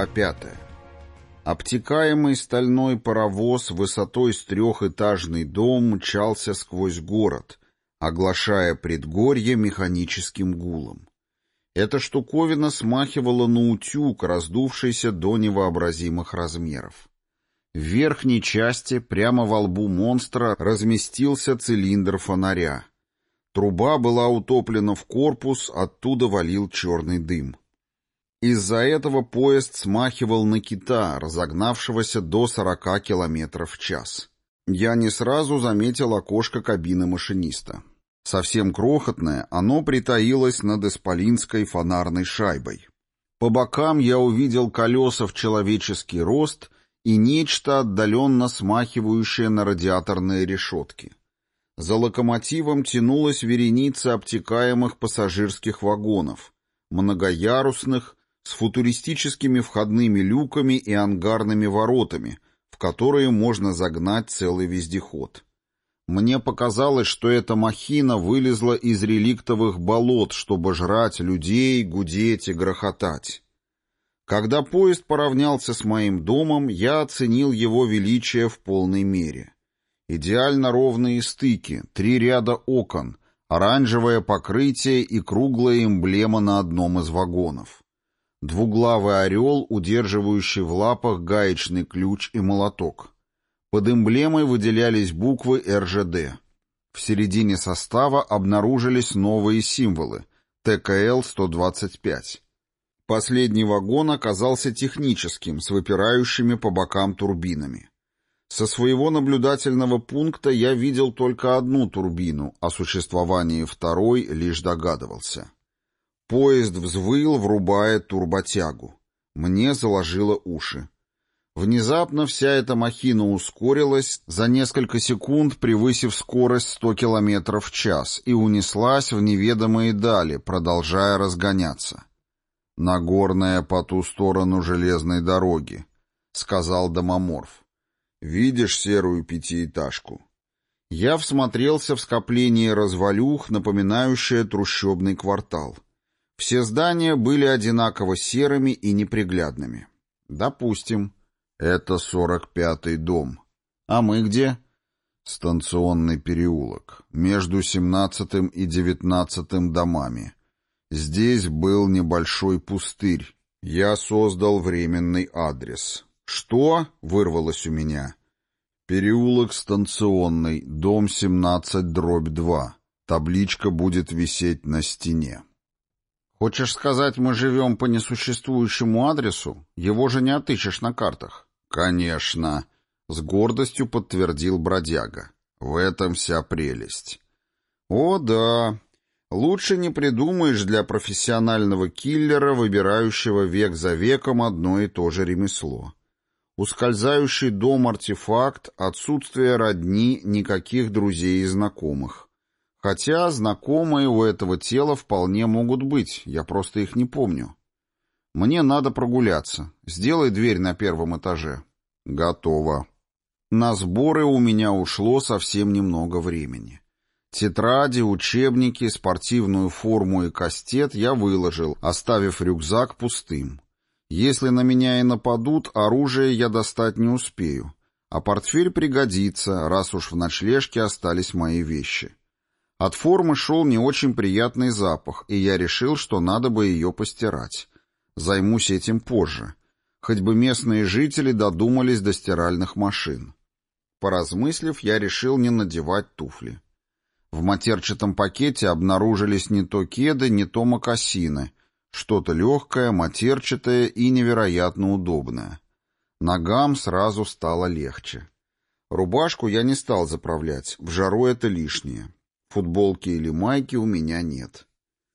Глава 5. Обтекаемый стальной паровоз высотой с трехэтажный дом мчался сквозь город, оглашая предгорье механическим гулом. Эта штуковина смахивала на утюг, раздувшийся до невообразимых размеров. В верхней части, прямо во лбу монстра, разместился цилиндр фонаря. Труба была утоплена в корпус, оттуда валил черный дым. Из-за этого поезд смахивал на кита, разогнавшегося до 40 км в час. Я не сразу заметил окошко кабины машиниста. Совсем крохотное, оно притаилось над исполинской фонарной шайбой. По бокам я увидел колеса в человеческий рост и нечто отдаленно смахивающее на радиаторные решетки. За локомотивом тянулась вереница обтекаемых пассажирских вагонов, многоярусных, с футуристическими входными люками и ангарными воротами, в которые можно загнать целый вездеход. Мне показалось, что эта махина вылезла из реликтовых болот, чтобы жрать людей, гудеть и грохотать. Когда поезд поравнялся с моим домом, я оценил его величие в полной мере. Идеально ровные стыки, 3 ряда окон, оранжевое покрытие и круглая эмблема на одном из вагонов. Двуглавый орел, удерживающий в лапах гаечный ключ и молоток. Под эмблемой выделялись буквы РЖД. В середине состава обнаружились новые символы ТКЛ-125. Последний вагон оказался техническим, с выпирающими по бокам турбинами. Со своего наблюдательного пункта я видел только одну турбину, о существовании второй лишь догадывался. Поезд взвыл, врубая турботягу. Мне заложило уши. Внезапно вся эта махина ускорилась, за несколько секунд превысив скорость 100 км в час, и унеслась в неведомые дали, продолжая разгоняться. «Нагорная по ту сторону железной дороги», — сказал домоморф. «Видишь серую пятиэтажку?» Я всмотрелся в скопление развалюх, напоминающее трущобный квартал. Все здания были одинаково серыми и неприглядными. Допустим. Это 45-й дом. А мы где? Станционный переулок. Между 17-м и 19-м домами. Здесь был небольшой пустырь. Я создал временный адрес. Что? Вырвалось у меня. Переулок Станционный, дом 17/2. Табличка будет висеть на стене. Хочешь сказать, мы живем по несуществующему адресу? Его же не отыщешь на картах. Конечно, с гордостью подтвердил бродяга. В этом вся прелесть. О, да. Лучше не придумаешь для профессионального киллера, выбирающего век за веком одно и то же ремесло. Ускользающий дом-артефакт, отсутствие родни, никаких друзей и знакомых. Хотя знакомые у этого тела вполне могут быть, я просто их не помню. Мне надо прогуляться. Сделай дверь на 1-м этаже. Готово. На сборы у меня ушло совсем немного времени. Тетради, учебники, спортивную форму и кастет я выложил, оставив рюкзак пустым. Если на меня и нападут, оружие я достать не успею. А портфель пригодится, раз уж в ночлежке остались мои вещи. От формы шел не очень приятный запах, и я решил, что надо бы ее постирать. Займусь этим позже. Хоть бы местные жители додумались до стиральных машин. Поразмыслив, я решил не надевать туфли. В матерчатом пакете обнаружились не то кеды, не то мокасины. Что-то легкое, матерчатое и невероятно удобное. Ногам сразу стало легче. Рубашку я не стал заправлять, в жару это лишнее. Футболки или майки у меня нет.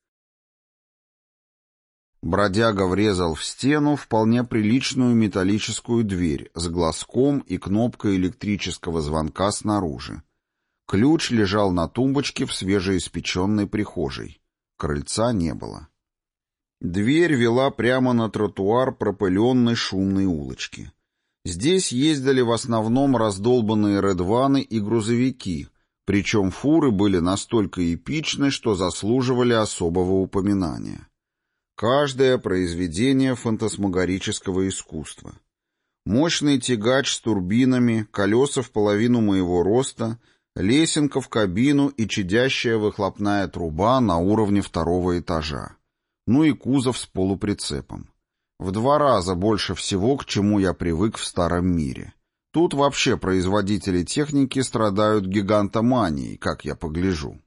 Бродяга врезал в стену вполне приличную металлическую дверь с глазком и кнопкой электрического звонка снаружи. Ключ лежал на тумбочке в свежеиспеченной прихожей. Крыльца не было. Дверь вела прямо на тротуар пропыленной шумной улочки. Здесь ездили в основном раздолбанные редваны и грузовики, причем фуры были настолько эпичны, что заслуживали особого упоминания. Каждое произведение фантасмагорического искусства. Мощный тягач с турбинами, колеса в половину моего роста, лесенка в кабину и чадящая выхлопная труба на уровне второго этажа. Ну и кузов с полуприцепом. В 2 раза больше всего, к чему я привык в старом мире. Тут вообще производители техники страдают гигантоманией, как я погляжу.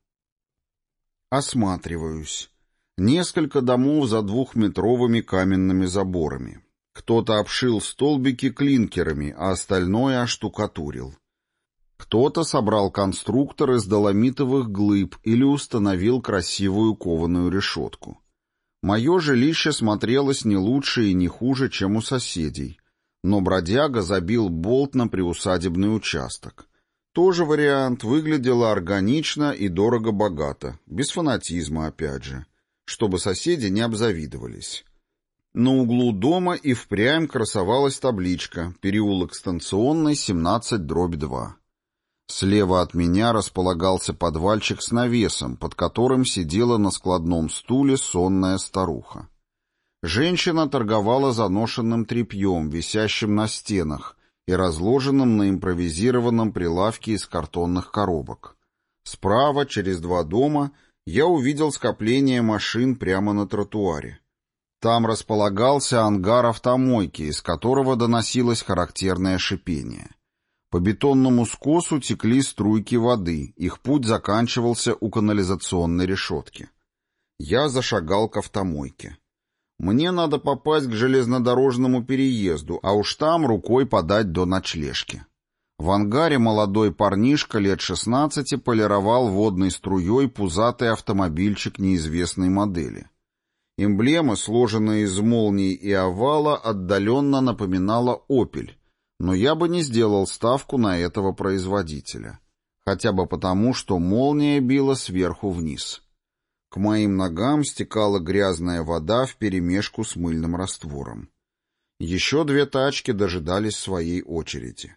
Осматриваюсь. Несколько домов за 2-метровыми каменными заборами. Кто-то обшил столбики клинкерами, а остальное оштукатурил. Кто-то собрал конструктор из доломитовых глыб или установил красивую кованую решетку. Мое жилище смотрелось не лучше и не хуже, чем у соседей, но бродяга забил болт на приусадебный участок. Тоже вариант, выглядело органично и дорого-богато, без фанатизма опять же, чтобы соседи не обзавидовались. На углу дома и впрямь красовалась табличка «Переулок Станционный, 17/2». Слева от меня располагался подвальчик с навесом, под которым сидела на складном стуле сонная старуха. Женщина торговала заношенным тряпьем, висящим на стенах и разложенным на импровизированном прилавке из картонных коробок. Справа, через 2 дома, я увидел скопление машин прямо на тротуаре. Там располагался ангар автомойки, из которого доносилось характерное шипение. По бетонному скосу текли струйки воды, их путь заканчивался у канализационной решетки. Я зашагал к автомойке. Мне надо попасть к железнодорожному переезду, а уж там рукой подать до ночлежки. В ангаре молодой парнишка лет 16 полировал водной струей пузатый автомобильчик неизвестной модели. Эмблема, сложенная из молний и овала, отдаленно напоминала «Опель», но я бы не сделал ставку на этого производителя. Хотя бы потому, что молния била сверху вниз. К моим ногам стекала грязная вода вперемешку с мыльным раствором. Еще 2 тачки дожидались своей очереди.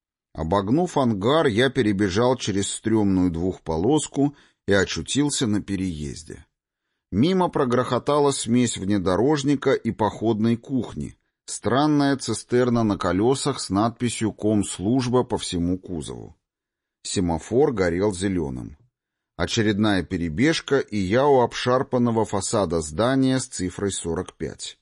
Обогнув ангар, я перебежал через стрёмную 2-полоску и очутился на переезде. Мимо прогрохотала смесь внедорожника и походной кухни, странная цистерна на колесах с надписью «Комслужба» по всему кузову. Семафор горел зеленым. Очередная перебежка, и я у обшарпанного фасада здания с цифрой 45.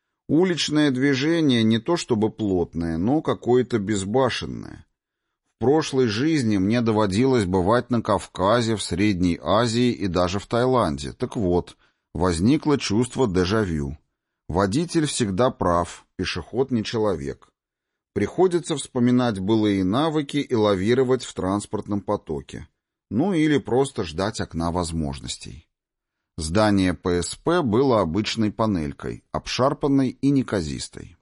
Уличное движение не то чтобы плотное, но какое-то безбашенное. В прошлой жизни мне доводилось бывать на Кавказе, в Средней Азии и даже в Таиланде. Так вот, возникло чувство дежавю. Водитель всегда прав, пешеход не человек. Приходится вспоминать былые навыки и лавировать в транспортном потоке. Ну или просто ждать окна возможностей. Здание ПСП было обычной панелькой, обшарпанной и неказистой.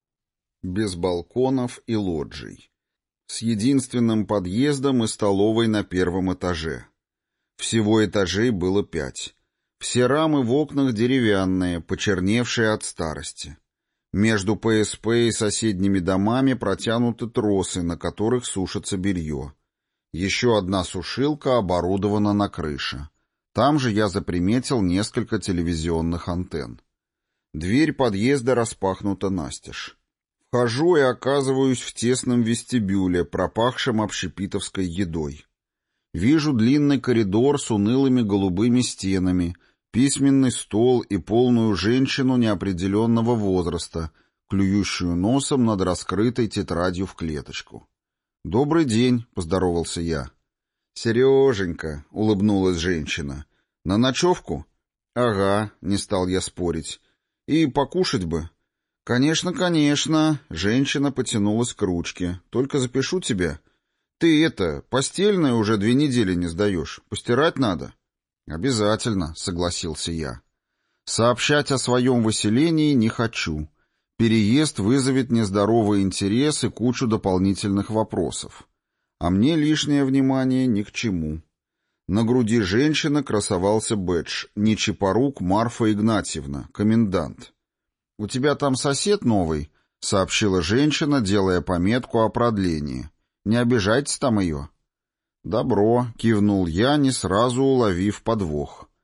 Без балконов и лоджий. С единственным подъездом и столовой на 1-м этаже. Всего этажей было 5. Все рамы в окнах деревянные, почерневшие от старости. Между ПСП и соседними домами протянуты тросы, на которых сушится белье. Еще одна сушилка оборудована на крыше. Там же я заприметил несколько телевизионных антенн. Дверь подъезда распахнута настежь. Вхожу и оказываюсь в тесном вестибюле, пропахшем общепитовской едой. Вижу длинный коридор с унылыми голубыми стенами, письменный стол и полную женщину неопределенного возраста, клюющую носом над раскрытой тетрадью в клеточку. «Добрый день», — поздоровался я. «Сереженька», — улыбнулась женщина. «На ночевку?» «Ага», — не стал я спорить. «И покушать бы». «Конечно, конечно», — женщина потянулась к ручке. «Только запишу тебя. Ты постельное уже 2 недели не сдаешь. Постирать надо». «Обязательно», — согласился я. «Сообщать о своем выселении не хочу. Переезд вызовет нездоровый интерес и кучу дополнительных вопросов. А мне лишнее внимание ни к чему». На груди женщины красовался бэдж «Нечипорук Марфа Игнатьевна, комендант». «У тебя там сосед новый?» — сообщила женщина, делая пометку о продлении. «Не обижайтесь там ее». «Добро», — кивнул я, не сразу уловив подвох.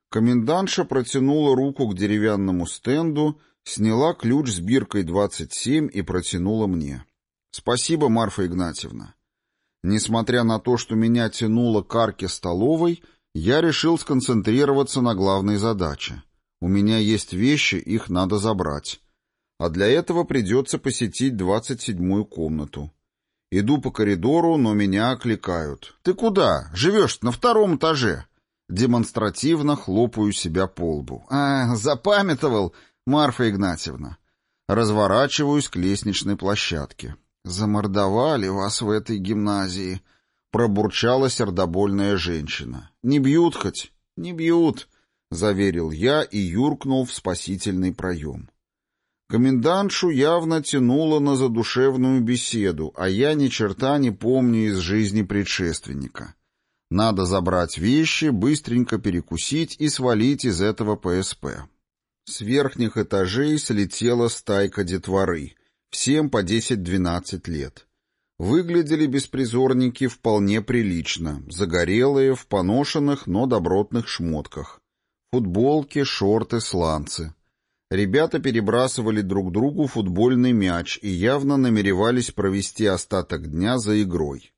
Комендантша протянула руку к деревянному стенду, сняла ключ с биркой 27 и протянула мне. «Спасибо, Марфа Игнатьевна». Несмотря на то, что меня тянуло к арке столовой, я решил сконцентрироваться на главной задаче. У меня есть вещи, их надо забрать. А для этого придется посетить 27-ю комнату. Иду по коридору, но меня окликают. «Ты куда? Живешь на 2-м этаже?» Демонстративно хлопаю себя по лбу. Запамятовал, Марфа Игнатьевна». Разворачиваюсь к лестничной площадке. «Замордовали вас в этой гимназии», — пробурчала сердобольная женщина. «Не бьют хоть?» «Не бьют», — заверил я и юркнул в спасительный проем. Комендантшу явно тянуло на задушевную беседу, а я ни черта не помню из жизни предшественника. Надо забрать вещи, быстренько перекусить и свалить из этого ПСП. С верхних этажей слетела стайка детворы, всем по 10-12 лет. Выглядели беспризорники вполне прилично, загорелые, в поношенных, но добротных шмотках. Футболки, шорты, сланцы. Ребята перебрасывали друг другу футбольный мяч и явно намеревались провести остаток дня за игрой.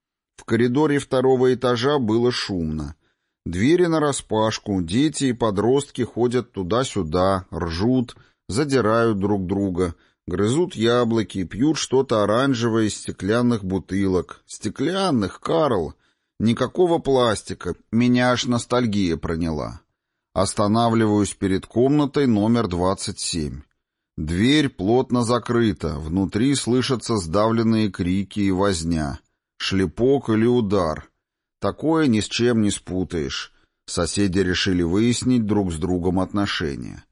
В коридоре 2-го этажа было шумно. Двери нараспашку, дети и подростки ходят туда-сюда, ржут, задирают друг друга, грызут яблоки, пьют что-то оранжевое из стеклянных бутылок. Стеклянных, Карл! Никакого пластика, меня аж ностальгия проняла. Останавливаюсь перед комнатой номер 27. Дверь плотно закрыта, внутри слышатся сдавленные крики и возня. Шлепок или удар. Такое ни с чем не спутаешь. Соседи решили выяснить друг с другом отношения.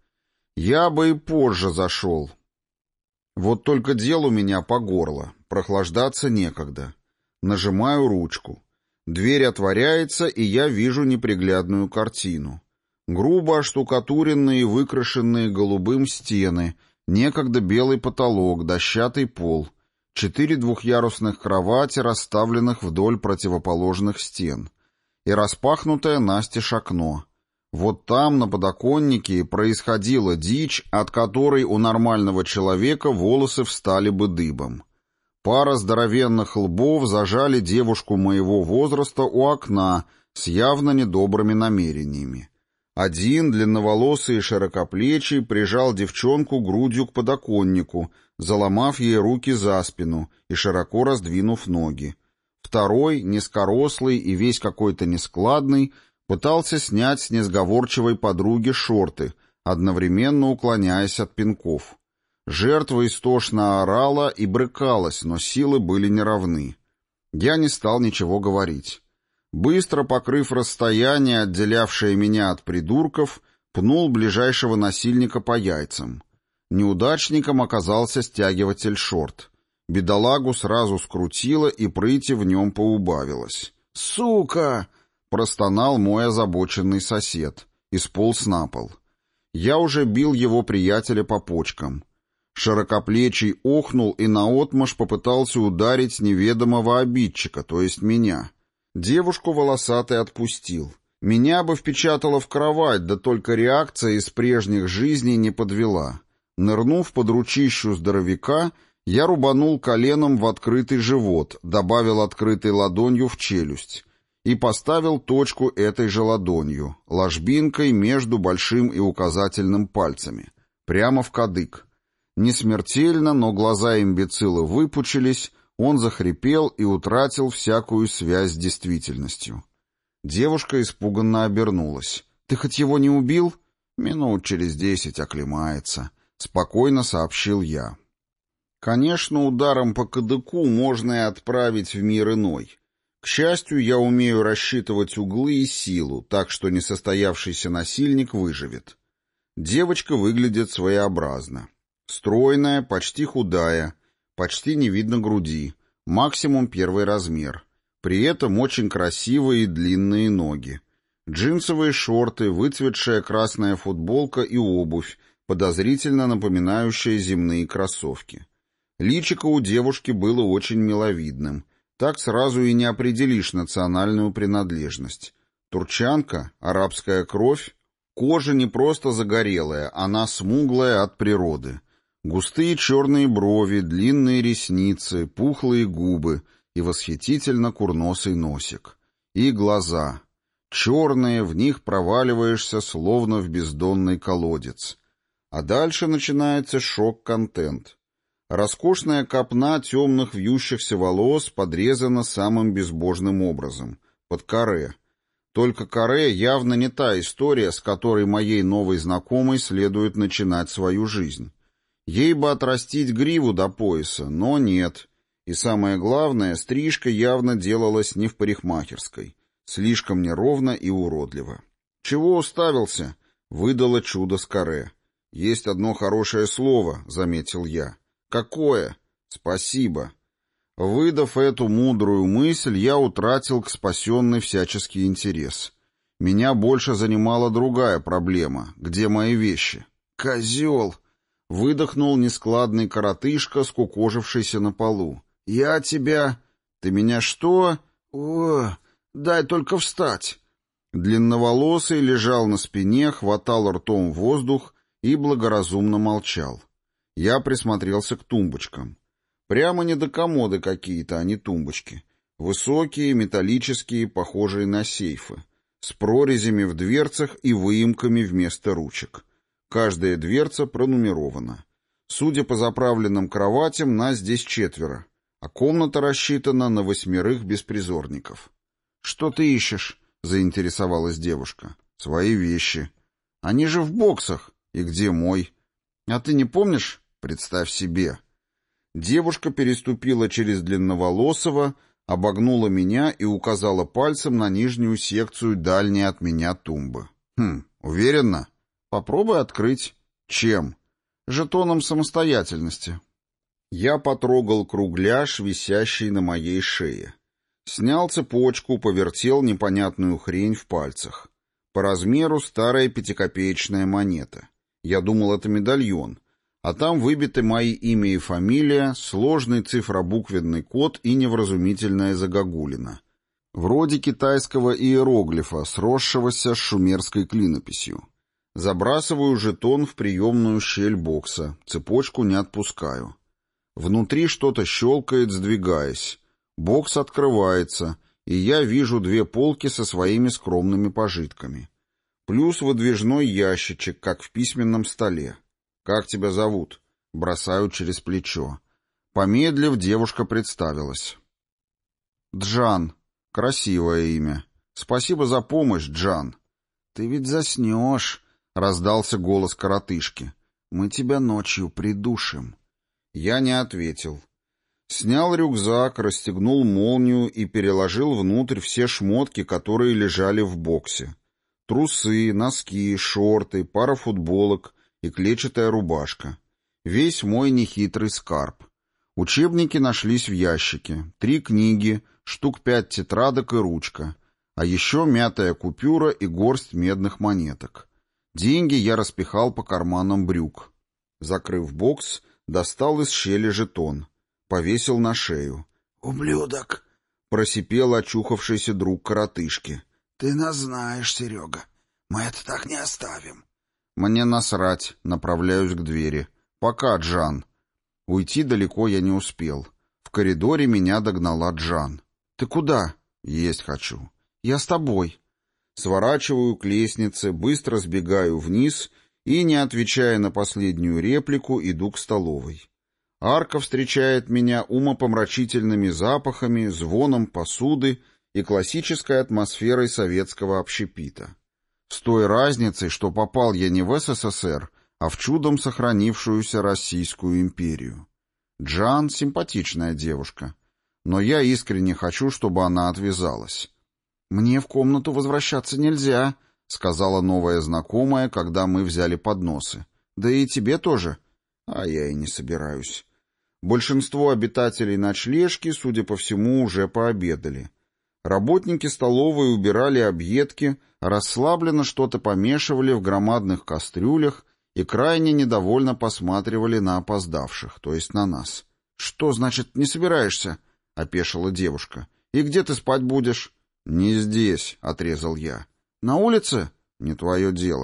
Я бы и позже зашел. Вот только дел у меня по горло, прохлаждаться некогда. Нажимаю ручку. Дверь отворяется, и я вижу неприглядную картину. Грубо оштукатуренные и выкрашенные голубым стены, некогда белый потолок, дощатый пол, 4 двухъярусных кровати, расставленных вдоль противоположных стен, и распахнутое настежь окно. Вот там, на подоконнике, происходила дичь, от которой у нормального человека волосы встали бы дыбом. Пара здоровенных лбов зажали девушку моего возраста у окна с явно недобрыми намерениями. Один, длинноволосый и широкоплечий, прижал девчонку грудью к подоконнику, заломав ей руки за спину и широко раздвинув ноги. Второй, низкорослый и весь какой-то нескладный, пытался снять с несговорчивой подруги шорты, одновременно уклоняясь от пинков. Жертва истошно орала и брыкалась, но силы были неравны. Я не стал ничего говорить. Быстро покрыв расстояние, отделявшее меня от придурков, пнул ближайшего насильника по яйцам. Неудачником оказался стягиватель шорт. Бедолагу сразу скрутило, и прыти в нем поубавилось. «Сука!» — простонал мой озабоченный сосед и сполз на пол. Я уже бил его приятеля по почкам. Широкоплечий охнул и наотмашь попытался ударить неведомого обидчика, то есть меня. Девушку волосатый отпустил. Меня бы впечатало в кровать, да только реакция из прежних жизней не подвела. Нырнув под ручищу здоровяка, я рубанул коленом в открытый живот, добавил открытой ладонью в челюсть и поставил точку этой же ладонью, ложбинкой между большим и указательным пальцами, прямо в кадык. Не смертельно, но глаза имбецила выпучились, он захрипел и утратил всякую связь с действительностью. Девушка испуганно обернулась. «Ты хоть его не убил?» «Минут через 10 оклемается», — спокойно сообщил я. Конечно, ударом по кадыку можно и отправить в мир иной. К счастью, я умею рассчитывать углы и силу, так что несостоявшийся насильник выживет. Девочка выглядит своеобразно. Стройная, почти худая, почти не видно груди, максимум 1 размер. При этом очень красивые и длинные ноги. Джинсовые шорты, выцветшая красная футболка и обувь, подозрительно напоминающая земные кроссовки. Личико у девушки было очень миловидным. Так сразу и не определишь национальную принадлежность. Турчанка, арабская кровь. Кожа не просто загорелая, она смуглая от природы. Густые черные брови, длинные ресницы, пухлые губы и восхитительно курносый носик. И глаза. Черные, в них проваливаешься, словно в бездонный колодец. А дальше начинается шок-контент. Роскошная копна темных вьющихся волос подрезана самым безбожным образом, под каре. Только каре явно не та история, с которой моей новой знакомой следует начинать свою жизнь. Ей бы отрастить гриву до пояса, но нет. И самое главное, стрижка явно делалась не в парикмахерской. Слишком неровно и уродливо. «Чего уставился?» — выдало чудо с каре. «Есть одно хорошее слово», — заметил я. «Какое?» «Спасибо». Выдав эту мудрую мысль, я утратил к спасенной всяческий интерес. Меня больше занимала другая проблема. Где мои вещи? «Козел!» — выдохнул нескладный коротышка, скукожившийся на полу. «Я тебя...» «Ты меня что?» «О, дай только встать!» Длинноволосый лежал на спине, хватал ртом воздух и благоразумно молчал. Я присмотрелся к тумбочкам. Прямо не до комоды какие-то, а не тумбочки. Высокие, металлические, похожие на сейфы. С прорезями в дверцах и выемками вместо ручек. Каждая дверца пронумерована. Судя по заправленным кроватям, нас здесь 4, а комната рассчитана на 8 беспризорников. «Что ты ищешь?» — заинтересовалась девушка. «Свои вещи. Они же в боксах. И где мой? А ты не помнишь? Представь себе». Девушка переступила через длинноволосого, обогнула меня и указала пальцем на нижнюю секцию дальней от меня тумбы. Уверена? Попробуй открыть. Чем? Жетоном самостоятельности. Я потрогал кругляш, висящий на моей шее. Снял цепочку, повертел непонятную хрень в пальцах. По размеру старая 5-копеечная монета. Я думал, это медальон. А там выбиты мои имя и фамилия, сложный цифробуквенный код и невразумительная загогулина. Вроде китайского иероглифа, сросшегося с шумерской клинописью. Забрасываю жетон в приемную щель бокса, цепочку не отпускаю. Внутри что-то щелкает, сдвигаясь. Бокс открывается, и я вижу 2 полки со своими скромными пожитками. Плюс выдвижной ящичек, как в письменном столе. «Как тебя зовут?» — бросаю через плечо. Помедлив, девушка представилась. «Джан. Красивое имя. Спасибо за помощь, Джан». «Ты ведь заснешь», — раздался голос коротышки. «Мы тебя ночью придушим». Я не ответил. Снял рюкзак, расстегнул молнию и переложил внутрь все шмотки, которые лежали в боксе. Трусы, носки, шорты, пара футболок и клетчатая рубашка. Весь мой нехитрый скарб. Учебники нашлись в ящике. 3 книги, штук 5 тетрадок и ручка. А еще мятая купюра и горсть медных монеток. Деньги я распихал по карманам брюк. Закрыв бокс, достал из щели жетон. Повесил на шею. «Ублюдок!» — просипел очухавшийся друг коротышки. «Ты нас знаешь, Серега. Мы это так не оставим». Мне насрать, направляюсь к двери. «Пока, Джан». Уйти далеко я не успел. В коридоре меня догнала Джан. «Ты куда?» «Есть хочу». «Я с тобой». Сворачиваю к лестнице, быстро сбегаю вниз и, не отвечая на последнюю реплику, иду к столовой. Арка встречает меня умопомрачительными запахами, звоном посуды и классической атмосферой советского общепита. С той разницей, что попал я не в СССР, а в чудом сохранившуюся Российскую империю. Джан — симпатичная девушка, но я искренне хочу, чтобы она отвязалась. «Мне в комнату возвращаться нельзя», — сказала новая знакомая, когда мы взяли подносы. «Да и тебе тоже». А я и не собираюсь. Большинство обитателей ночлежки, судя по всему, уже пообедали. Работники столовой убирали объедки, расслабленно что-то помешивали в громадных кастрюлях и крайне недовольно посматривали на опоздавших, то есть на нас. «Что значит, не собираешься?» — опешила девушка. «И где ты спать будешь?» «Не здесь», — отрезал я. «На улице?» «Не твое дело».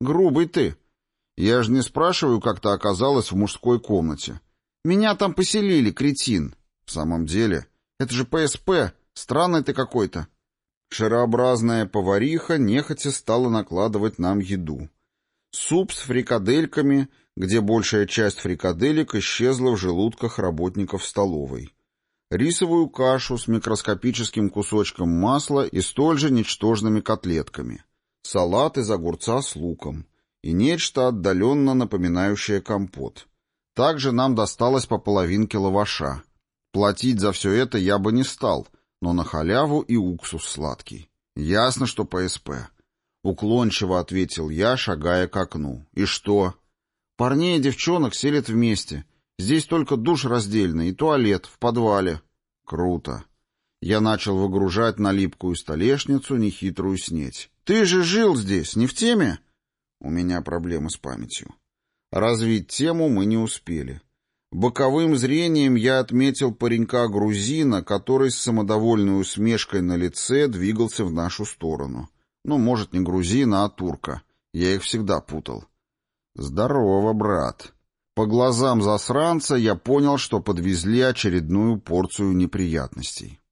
Грубый ты. Я же не спрашиваю, как ты оказалась в мужской комнате. Меня там поселили, кретин. В самом деле, это же ПСП. Странный ты какой-то. Шарообразная повариха нехотя стала накладывать нам еду. Суп с фрикадельками, где большая часть фрикаделек исчезла в желудках работников столовой. Рисовую кашу с микроскопическим кусочком масла и столь же ничтожными котлетками. Салат из огурца с луком. И нечто отдаленно напоминающее компот. Также нам досталось по половинке лаваша. Платить за все это я бы не стал, но на халяву и уксус сладкий. Ясно, что ПСП. Уклончиво ответил я, шагая к окну. И что? Парней и девчонок селят вместе. Здесь только душ раздельный и туалет в подвале. Круто. Я начал выгружать на липкую столешницу нехитрую снеть. Ты же жил здесь, не в теме? У меня проблемы с памятью. Развить тему мы не успели. Боковым зрением я отметил паренька-грузина, который с самодовольной усмешкой на лице двигался в нашу сторону. Ну, может, не грузина, а турка. Я их всегда путал. Здорово, брат. По глазам засранца я понял, что подвезли очередную порцию неприятностей.